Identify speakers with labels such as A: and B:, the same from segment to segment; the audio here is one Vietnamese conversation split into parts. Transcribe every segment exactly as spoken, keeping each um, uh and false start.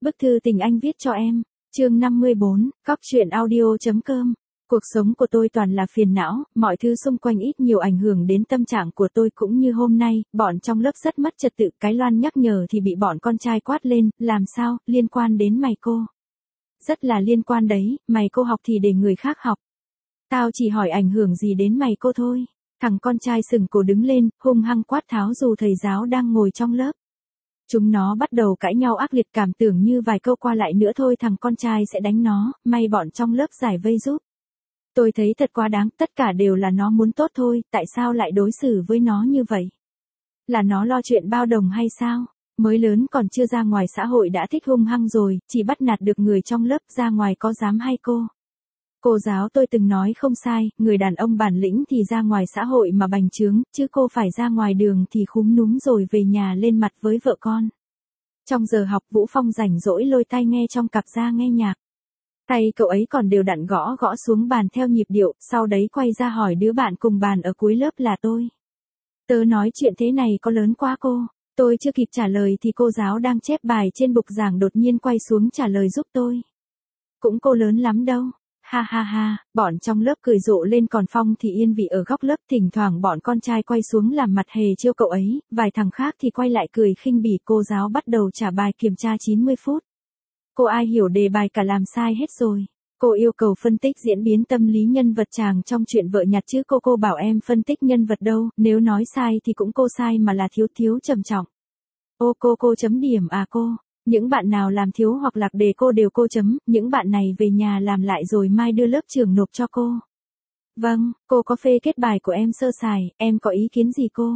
A: Bức thư tình anh viết cho em. Chương năm mươi bốn, cóc truyện audio.com. Cuộc sống của tôi toàn là phiền não, mọi thứ xung quanh ít nhiều ảnh hưởng đến tâm trạng của tôi cũng như hôm nay, bọn trong lớp rất mất trật tự, cái loan nhắc nhở thì bị bọn con trai quát lên, làm sao, liên quan đến mày cô. Rất là liên quan đấy, mày cô học thì để người khác học. Tao chỉ hỏi ảnh hưởng gì đến mày cô thôi. Thằng con trai sừng cổ đứng lên, hung hăng quát tháo dù thầy giáo đang ngồi trong lớp. Chúng nó bắt đầu cãi nhau ác liệt, cảm tưởng như vài câu qua lại nữa thôi thằng con trai sẽ đánh nó, may bọn trong lớp giải vây giúp. Tôi thấy thật quá đáng, tất cả đều là nó muốn tốt thôi, tại sao lại đối xử với nó như vậy? Là nó lo chuyện bao đồng hay sao? Mới lớn còn chưa ra ngoài xã hội đã thích hung hăng rồi, chỉ bắt nạt được người trong lớp, ra ngoài có dám hay cô? Cô giáo tôi từng nói không sai, người đàn ông bản lĩnh thì ra ngoài xã hội mà bành trướng, chứ cô phải ra ngoài đường thì khúm núm rồi về nhà lên mặt với vợ con. Trong giờ học Vũ Phong rảnh rỗi lôi tai nghe trong cặp ra nghe nhạc. Tay cậu ấy còn đều đặn gõ gõ xuống bàn theo nhịp điệu, sau đấy quay ra hỏi đứa bạn cùng bàn ở cuối lớp là tôi. Tớ nói chuyện thế này có lớn quá cô. Tôi chưa kịp trả lời thì cô giáo đang chép bài trên bục giảng đột nhiên quay xuống trả lời giúp tôi. Cũng cô lớn lắm đâu. Ha ha ha, bọn trong lớp cười rộ lên, còn Phong thì yên vị ở góc lớp, thỉnh thoảng bọn con trai quay xuống làm mặt hề trêu cậu ấy, vài thằng khác thì quay lại cười khinh bỉ. Cô giáo bắt đầu trả bài kiểm tra chín mươi phút. Cô ai hiểu đề bài cả làm sai hết rồi. Cô yêu cầu phân tích diễn biến tâm lý nhân vật chàng trong chuyện vợ nhặt chứ cô cô bảo em phân tích nhân vật đâu, nếu nói sai thì cũng cô sai mà là thiếu thiếu trầm trọng. Ô cô cô chấm điểm à cô? Những bạn nào làm thiếu hoặc lạc đề cô đều cô chấm, những bạn này về nhà làm lại rồi mai đưa lớp trưởng nộp cho cô. Vâng, cô có phê kết bài của em sơ sài, em có ý kiến gì cô?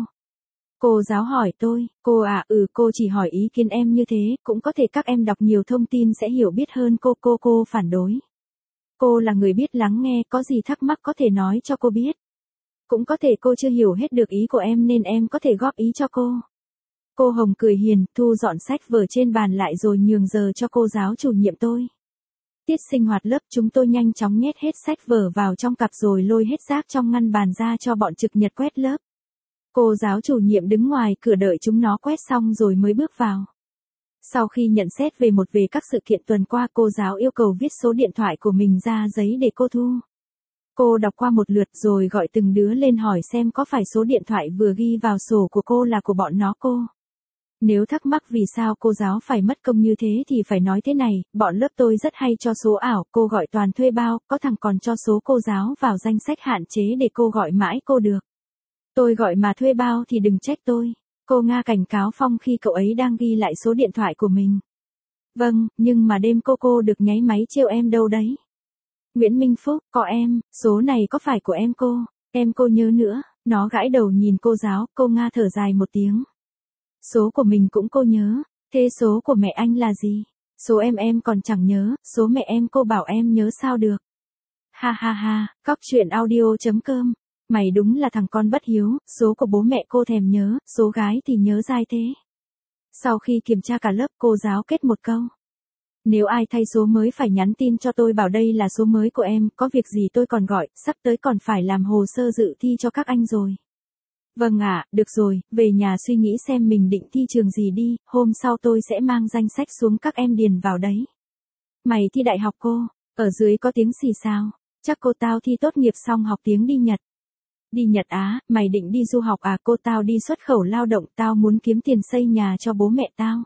A: Cô giáo hỏi tôi, cô à, ừ cô chỉ hỏi ý kiến em như thế, cũng có thể các em đọc nhiều thông tin sẽ hiểu biết hơn cô. Cô cô phản đối. Cô là người biết lắng nghe, có gì thắc mắc có thể nói cho cô biết. Cũng có thể cô chưa hiểu hết được ý của em nên em có thể góp ý cho cô. Cô Hồng cười hiền, thu dọn sách vở trên bàn lại rồi nhường giờ cho cô giáo chủ nhiệm tôi. Tiết sinh hoạt lớp chúng tôi nhanh chóng nhét hết sách vở vào trong cặp rồi lôi hết rác trong ngăn bàn ra cho bọn trực nhật quét lớp. Cô giáo chủ nhiệm đứng ngoài cửa đợi chúng nó quét xong rồi mới bước vào. Sau khi nhận xét về một về các sự kiện tuần qua, cô giáo yêu cầu viết số điện thoại của mình ra giấy để cô thu. Cô đọc qua một lượt rồi gọi từng đứa lên hỏi xem có phải số điện thoại vừa ghi vào sổ của cô là của bọn nó cô. Nếu thắc mắc vì sao cô giáo phải mất công như thế thì phải nói thế này, bọn lớp tôi rất hay cho số ảo, cô gọi toàn thuê bao, có thằng còn cho số cô giáo vào danh sách hạn chế để cô gọi mãi cô được. Tôi gọi mà thuê bao thì đừng trách tôi. Cô Nga cảnh cáo Phong khi cậu ấy đang ghi lại số điện thoại của mình. Vâng, nhưng mà đêm cô cô được nháy máy trêu em đâu đấy. Nguyễn Minh Phúc, có em, số này có phải của em cô? Em cô nhớ nữa, nó gãi đầu nhìn cô giáo, cô Nga thở dài một tiếng. Số của mình cũng cô nhớ, thế số của mẹ anh là gì? Số em em còn chẳng nhớ, số mẹ em cô bảo em nhớ sao được. Ha ha ha, cóc truyện audio.com. Mày đúng là thằng con bất hiếu, số của bố mẹ cô thèm nhớ, số gái thì nhớ dai thế. Sau khi kiểm tra cả lớp, cô giáo kết một câu. Nếu ai thay số mới phải nhắn tin cho tôi bảo đây là số mới của em, có việc gì tôi còn gọi, sắp tới còn phải làm hồ sơ dự thi cho các anh rồi. Vâng ạ, à, được rồi, về nhà suy nghĩ xem mình định thi trường gì đi, hôm sau tôi sẽ mang danh sách xuống các em điền vào đấy. Mày thi đại học cô, ở dưới có tiếng xì xào, chắc cô tao thi tốt nghiệp xong học tiếng đi Nhật. Đi Nhật á, mày định đi du học à? Cô tao đi xuất khẩu lao động, tao muốn kiếm tiền xây nhà cho bố mẹ tao.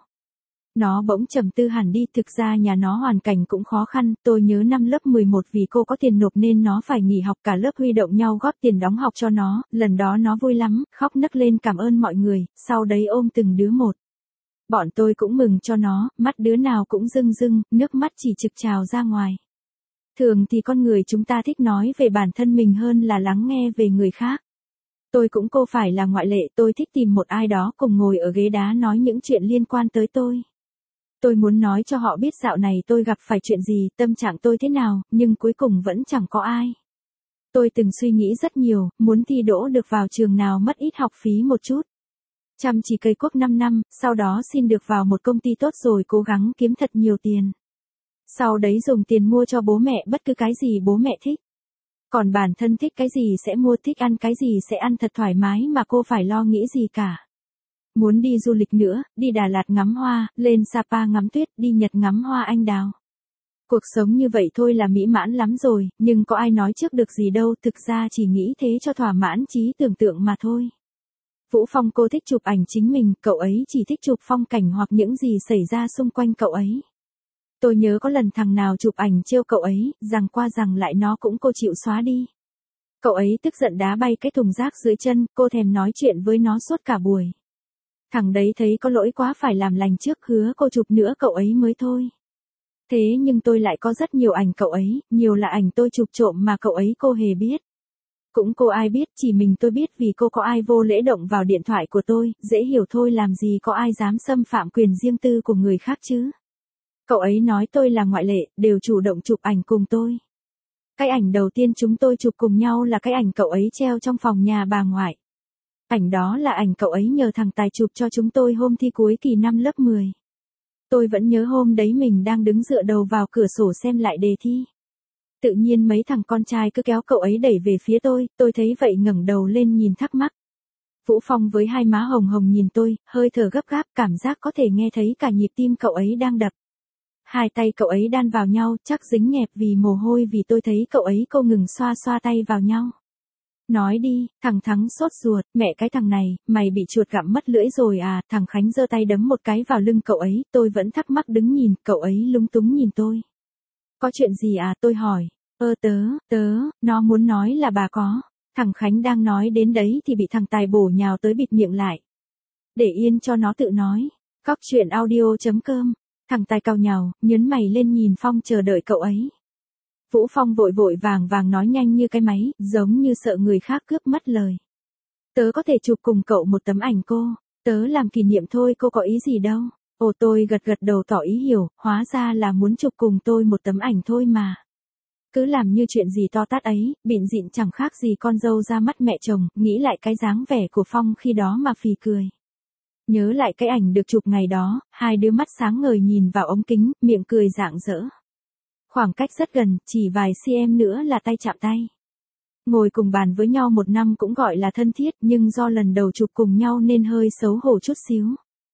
A: Nó bỗng trầm tư hẳn đi, thực ra nhà nó hoàn cảnh cũng khó khăn, tôi nhớ năm lớp mười một vì cô có tiền nộp nên nó phải nghỉ học, cả lớp huy động nhau góp tiền đóng học cho nó, lần đó nó vui lắm, khóc nấc lên cảm ơn mọi người, sau đấy ôm từng đứa một. Bọn tôi cũng mừng cho nó, mắt đứa nào cũng rưng rưng, nước mắt chỉ trực trào ra ngoài. Thường thì con người chúng ta thích nói về bản thân mình hơn là lắng nghe về người khác. Tôi cũng cô phải là ngoại lệ, tôi thích tìm một ai đó cùng ngồi ở ghế đá nói những chuyện liên quan tới tôi. Tôi muốn nói cho họ biết dạo này tôi gặp phải chuyện gì, tâm trạng tôi thế nào, nhưng cuối cùng vẫn chẳng có ai. Tôi từng suy nghĩ rất nhiều, muốn thi đỗ được vào trường nào mất ít học phí một chút. Chăm chỉ cây quốc năm năm, sau đó xin được vào một công ty tốt rồi cố gắng kiếm thật nhiều tiền. Sau đấy dùng tiền mua cho bố mẹ bất cứ cái gì bố mẹ thích. Còn bản thân thích cái gì sẽ mua, thích ăn cái gì sẽ ăn thật thoải mái mà cô phải lo nghĩ gì cả. Muốn đi du lịch nữa, đi Đà Lạt ngắm hoa, lên Sapa ngắm tuyết, đi Nhật ngắm hoa anh đào. Cuộc sống như vậy thôi là mỹ mãn lắm rồi, nhưng có ai nói trước được gì đâu, thực ra chỉ nghĩ thế cho thỏa mãn trí tưởng tượng mà thôi. Vũ Phong cô thích chụp ảnh chính mình, cậu ấy chỉ thích chụp phong cảnh hoặc những gì xảy ra xung quanh cậu ấy. Tôi nhớ có lần thằng nào chụp ảnh trêu cậu ấy, rằng qua rằng lại nó cũng cô chịu xóa đi. Cậu ấy tức giận đá bay cái thùng rác dưới chân, cô thèm nói chuyện với nó suốt cả buổi. Thằng đấy thấy có lỗi quá phải làm lành trước hứa cô chụp nữa cậu ấy mới thôi. Thế nhưng tôi lại có rất nhiều ảnh cậu ấy, nhiều là ảnh tôi chụp trộm mà cậu ấy cô hề biết. Cũng cô ai biết, chỉ mình tôi biết vì cô có ai vô lễ động vào điện thoại của tôi, dễ hiểu thôi làm gì có ai dám xâm phạm quyền riêng tư của người khác chứ. Cậu ấy nói tôi là ngoại lệ, đều chủ động chụp ảnh cùng tôi. Cái ảnh đầu tiên chúng tôi chụp cùng nhau là cái ảnh cậu ấy treo trong phòng nhà bà ngoại. Ảnh đó là ảnh cậu ấy nhờ thằng Tài chụp cho chúng tôi hôm thi cuối kỳ năm lớp mười. Tôi vẫn nhớ hôm đấy mình đang đứng dựa đầu vào cửa sổ xem lại đề thi. Tự nhiên mấy thằng con trai cứ kéo cậu ấy đẩy về phía tôi, tôi thấy vậy ngẩng đầu lên nhìn thắc mắc. Vũ Phong với hai má hồng hồng nhìn tôi, hơi thở gấp gáp, cảm giác có thể nghe thấy cả nhịp tim cậu ấy đang đập. Hai tay cậu ấy đan vào nhau, chắc dính nhẹp vì mồ hôi vì tôi thấy cậu ấy không ngừng xoa xoa tay vào nhau. Nói đi, thằng Thắng sốt ruột, mẹ cái thằng này, mày bị chuột gặm mất lưỡi rồi à, thằng Khánh giơ tay đấm một cái vào lưng cậu ấy, tôi vẫn thắc mắc đứng nhìn, cậu ấy lúng túng nhìn tôi. Có chuyện gì à, tôi hỏi, ơ tớ, tớ, nó muốn nói là bà có, thằng Khánh đang nói đến đấy thì bị thằng Tài bổ nhào tới bịt miệng lại. Để yên cho nó tự nói, Cóc truyện audio chấm com, thằng Tài cau nhàu, nhớn mày lên nhìn Phong chờ đợi cậu ấy. Vũ Phong vội vội vàng vàng nói nhanh như cái máy, giống như sợ người khác cướp mất lời. Tớ có thể chụp cùng cậu một tấm ảnh cô, tớ làm kỷ niệm thôi, cô có ý gì đâu. Ồ, tôi gật gật đầu tỏ ý hiểu, hóa ra là muốn chụp cùng tôi một tấm ảnh thôi mà. Cứ làm như chuyện gì to tát ấy, bịn dịn chẳng khác gì con dâu ra mắt mẹ chồng, nghĩ lại cái dáng vẻ của Phong khi đó mà phì cười. Nhớ lại cái ảnh được chụp ngày đó, hai đứa mắt sáng ngời nhìn vào ống kính, miệng cười rạng rỡ. Khoảng cách rất gần, chỉ vài cm nữa là tay chạm tay. Ngồi cùng bàn với nhau một năm cũng gọi là thân thiết, nhưng do lần đầu chụp cùng nhau nên hơi xấu hổ chút xíu.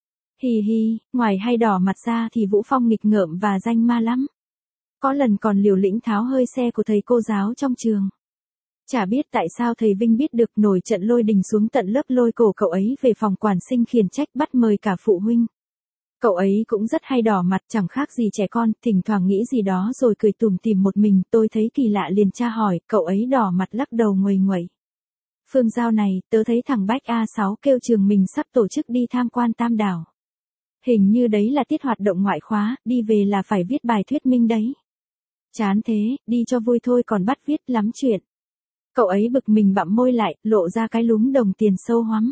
A: Hì hì, ngoài hay đỏ mặt ra thì Vũ Phong nghịch ngợm và danh ma lắm. Có lần còn liều lĩnh tháo hơi xe của thầy cô giáo trong trường. Chả biết tại sao thầy Vinh biết được, nổi trận lôi đình xuống tận lớp lôi cổ cậu ấy về phòng quản sinh khiển trách, bắt mời cả phụ huynh. Cậu ấy cũng rất hay đỏ mặt, chẳng khác gì trẻ con, thỉnh thoảng nghĩ gì đó rồi cười tủm tỉm một mình, tôi thấy kỳ lạ liền tra hỏi, cậu ấy đỏ mặt lắc đầu nguầy nguậy. Phương Giao này, tớ thấy thằng Bách A sáu kêu trường mình sắp tổ chức đi tham quan Tam Đảo. Hình như đấy là tiết hoạt động ngoại khóa, đi về là phải viết bài thuyết minh đấy. Chán thế, đi cho vui thôi còn bắt viết lắm chuyện. Cậu ấy bực mình bặm môi lại, lộ ra cái lúm đồng tiền sâu hoắm.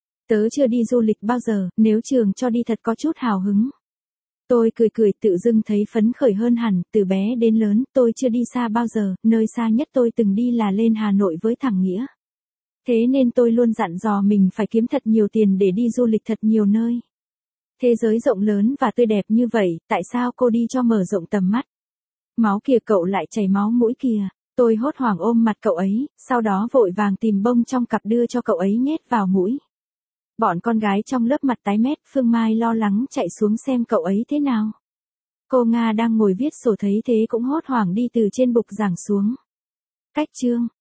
A: Tớ chưa đi du lịch bao giờ, nếu trường cho đi thật có chút hào hứng. Tôi cười cười tự dưng thấy phấn khởi hơn hẳn, từ bé đến lớn, tôi chưa đi xa bao giờ, nơi xa nhất tôi từng đi là lên Hà Nội với thằng Nghĩa. Thế nên tôi luôn dặn dò mình phải kiếm thật nhiều tiền để đi du lịch thật nhiều nơi. Thế giới rộng lớn và tươi đẹp như vậy, tại sao cô đi cho mở rộng tầm mắt? Máu kìa, cậu lại chảy máu mũi kìa. Tôi hốt hoảng ôm mặt cậu ấy, sau đó vội vàng tìm bông trong cặp đưa cho cậu ấy nhét vào mũi. Bọn con gái trong lớp mặt tái mét, Phương Mai lo lắng chạy xuống xem cậu ấy thế nào. Cô Nga đang ngồi viết sổ thấy thế cũng hốt hoảng đi từ trên bục giảng xuống. Cách chương